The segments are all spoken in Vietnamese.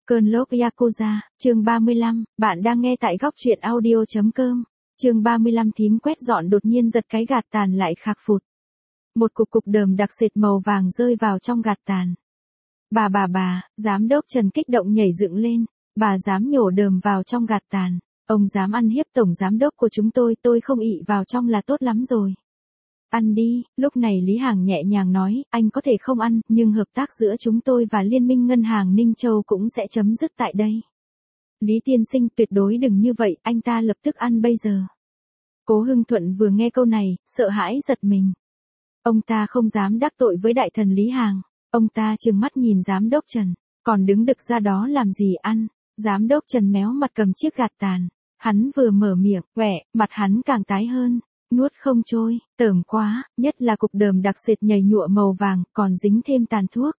Cơn lốc Yakuza, chương 35, bạn đang nghe tại góc truyện audio.com. Chương 35 thím quét dọn đột nhiên giật cái gạt tàn lại khạc phụt. Một cục đờm đặc sệt màu vàng rơi vào trong gạt tàn. Bà, giám đốc Trần kích động nhảy dựng lên, bà dám nhổ đờm vào trong gạt tàn. Ông dám ăn hiếp tổng giám đốc của chúng tôi không ị vào trong là tốt lắm rồi. Ăn đi, lúc này Lý Hàng nhẹ nhàng nói, anh có thể không ăn, nhưng hợp tác giữa chúng tôi và Liên minh Ngân hàng Ninh Châu cũng sẽ chấm dứt tại đây. Lý tiên sinh tuyệt đối đừng như vậy, anh ta lập tức ăn bây giờ. Cố Hưng Thuận vừa nghe câu này, sợ hãi giật mình. Ông ta không dám đắc tội với đại thần Lý Hàng, ông ta trừng mắt nhìn giám đốc Trần, còn đứng đực ra đó làm gì ăn. Giám đốc Trần méo mặt cầm chiếc gạt tàn, hắn vừa mở miệng, mặt hắn càng tái hơn. Nuốt không trôi, tởm quá, nhất là cục đờm đặc sệt nhầy nhụa màu vàng, còn dính thêm tàn thuốc.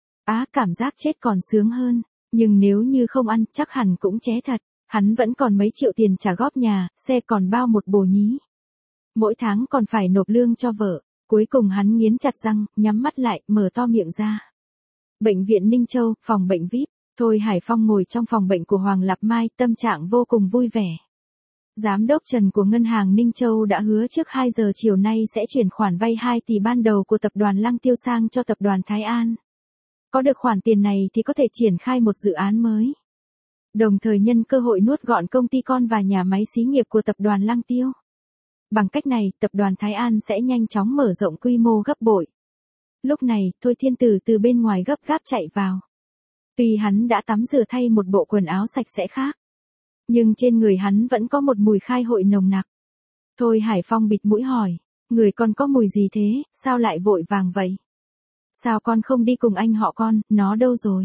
Cảm giác chết còn sướng hơn, nhưng nếu như không ăn, chắc hẳn cũng ché thật, hắn vẫn còn mấy triệu tiền trả góp nhà, xe còn bao một bồ nhí. Mỗi tháng còn phải nộp lương cho vợ, cuối cùng hắn nghiến chặt răng, nhắm mắt lại, mở to miệng ra. Bệnh viện Ninh Châu, phòng bệnh VIP, Thôi Hải Phong ngồi trong phòng bệnh của Hoàng Lạp Mai, tâm trạng vô cùng vui vẻ. Giám đốc Trần của Ngân hàng Ninh Châu đã hứa trước 2 giờ chiều nay sẽ chuyển khoản vay 2 tỷ ban đầu của tập đoàn Lăng Tiêu sang cho tập đoàn Thái An. Có được khoản tiền này thì có thể triển khai một dự án mới. Đồng thời nhân cơ hội nuốt gọn công ty con và nhà máy xí nghiệp của tập đoàn Lăng Tiêu. Bằng cách này, tập đoàn Thái An sẽ nhanh chóng mở rộng quy mô gấp bội. Lúc này, Thôi Thiên Tử từ bên ngoài gấp gáp chạy vào. Tuy hắn đã tắm rửa thay một bộ quần áo sạch sẽ khác, nhưng trên người hắn vẫn có một mùi khai hội nồng nặc. Thôi Hải Phong bịt mũi hỏi, người con có mùi gì thế, sao lại vội vàng vậy? Sao con không đi cùng anh họ con, nó đâu rồi?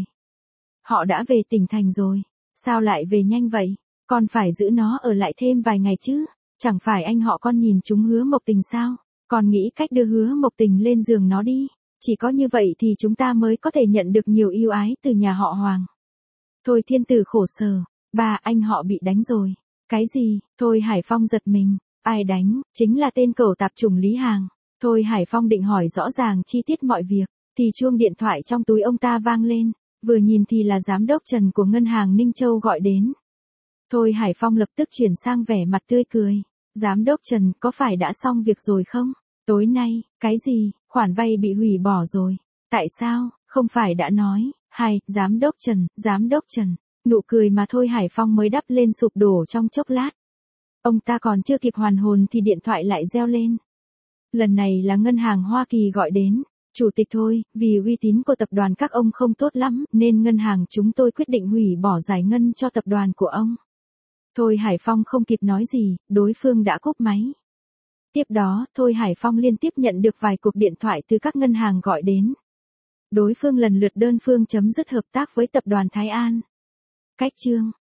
Họ đã về tỉnh thành rồi, sao lại về nhanh vậy? Con phải giữ nó ở lại thêm vài ngày chứ, chẳng phải anh họ con nhìn chúng Hứa Mộc Tình sao? Con nghĩ cách đưa Hứa Mộc Tình lên giường nó đi, chỉ có như vậy thì chúng ta mới có thể nhận được nhiều ưu ái từ nhà họ Hoàng. Thôi Thiên Tử khổ sở. Ba, anh họ bị đánh rồi. Cái gì? Thôi Hải Phong giật mình. Ai đánh? Chính là tên cẩu tạp chủng Lý Hàng. Thôi Hải Phong định hỏi rõ ràng chi tiết mọi việc, thì chuông điện thoại trong túi ông ta vang lên, vừa nhìn thì là giám đốc Trần của Ngân hàng Ninh Châu gọi đến. Thôi Hải Phong lập tức chuyển sang vẻ mặt tươi cười. Giám đốc Trần, có phải đã xong việc rồi không? Tối nay, cái gì? Khoản vay bị hủy bỏ rồi. Tại sao? Không phải đã nói. Giám đốc Trần. Nụ cười mà Thôi Hải Phong mới đắp lên sụp đổ trong chốc lát. Ông ta còn chưa kịp hoàn hồn thì điện thoại lại reo lên. Lần này là ngân hàng Hoa Kỳ gọi đến. Chủ tịch Thôi, vì uy tín của tập đoàn các ông không tốt lắm, nên ngân hàng chúng tôi quyết định hủy bỏ giải ngân cho tập đoàn của ông. Thôi Hải Phong không kịp nói gì, đối phương đã cúp máy. Tiếp đó, Thôi Hải Phong liên tiếp nhận được vài cuộc điện thoại từ các ngân hàng gọi đến. Đối phương lần lượt đơn phương chấm dứt hợp tác với tập đoàn Thái An. Cách chương